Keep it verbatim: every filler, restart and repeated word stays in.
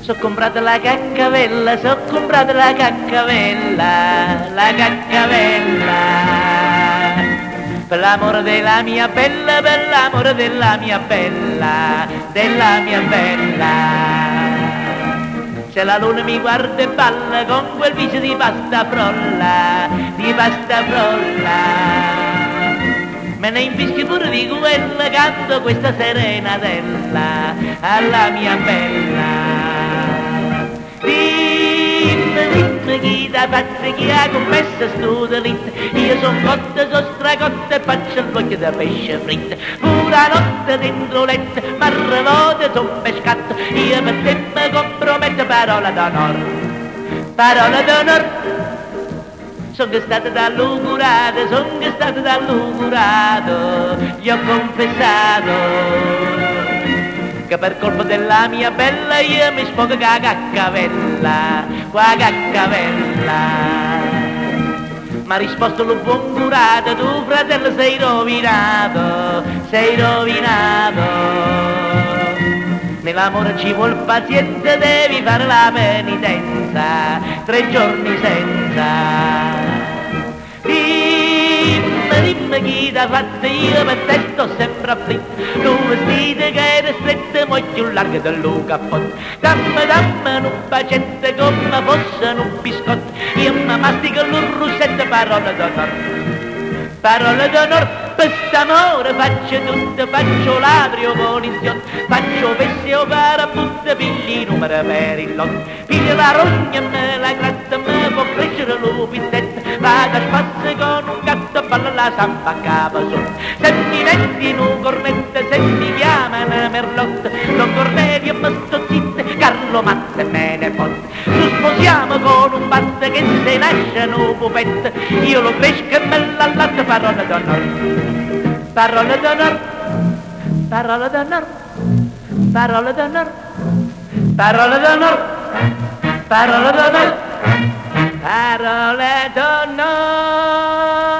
So comprata la caccavella, so comprata la caccavella, la caccavella. Per l'amore della mia bella, per l'amore della mia bella, della mia bella. Se la luna mi guarda e balla con quel viso di pasta frolla, di pasta frolla. Me ne infischio pure di quella, canto questa serenatella alla mia bella. Dimmi, dimmi chi t'ha fatto, chi ha commesso sto delitto. Io son cotta, son stracotta e faccio il cuoio da pesce fritto. Pura notte dentro letto, m'arrevote son pescato. Io per te mi comprometto, parola d'onor, parola d'onor. Son che stato dall'ugurato, son che stato dall'ugurato, gli ho confessato che per colpa della mia bella io mi sfogo ca caccavella, qua caccavella. M'ha risposto lo buon curato, tu fratello sei rovinato, sei rovinato. Nell'amore ci vuol pazienza, devi fare la penitenza, tre giorni senza. Dimmi, dimmi chi t'ha fatto, io per te sto sempre afflitto. Tu vestito che era stretto, mo' più largo del cappotto. Dammi, dammi un bacetto come fosse un biscotto. Io mi mastico il russetto, parola d'onor, parola d'onor. Per st'amore faccio tutto, faccio ladri o poliziotto, faccio vessi o paraputto, pigli i numeri per il lotto. Piglio la rogna e me la gratta, me può crescere l'upinzetto. Vado a spasso con un gatto, balla la samba a capo sotto. Se mi metti in un cornetto, se mi chiamano merlotto, Don Cornelio mi sto zitto, Carlo Matte me ne fotte. Ci sposiamo con un batte che se nasce un pupetto, io lo cresco e me l'allatto, parola d'onor, parola d'onor, parola d'onor, parola d'onor, parola d'onor, parola d'onor, parole d'onore.